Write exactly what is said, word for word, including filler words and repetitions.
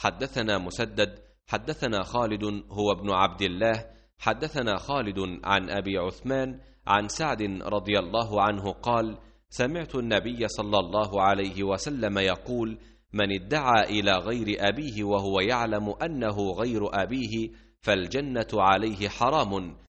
حدثنا مسدد حدثنا خالد هو ابن عبد الله حدثنا خالد عن أبي عثمان عن سعد رضي الله عنه قال: سمعت النبي صلى الله عليه وسلم يقول: من ادعى إلى غير أبيه وهو يعلم أنه غير أبيه فالجنة عليه حرام،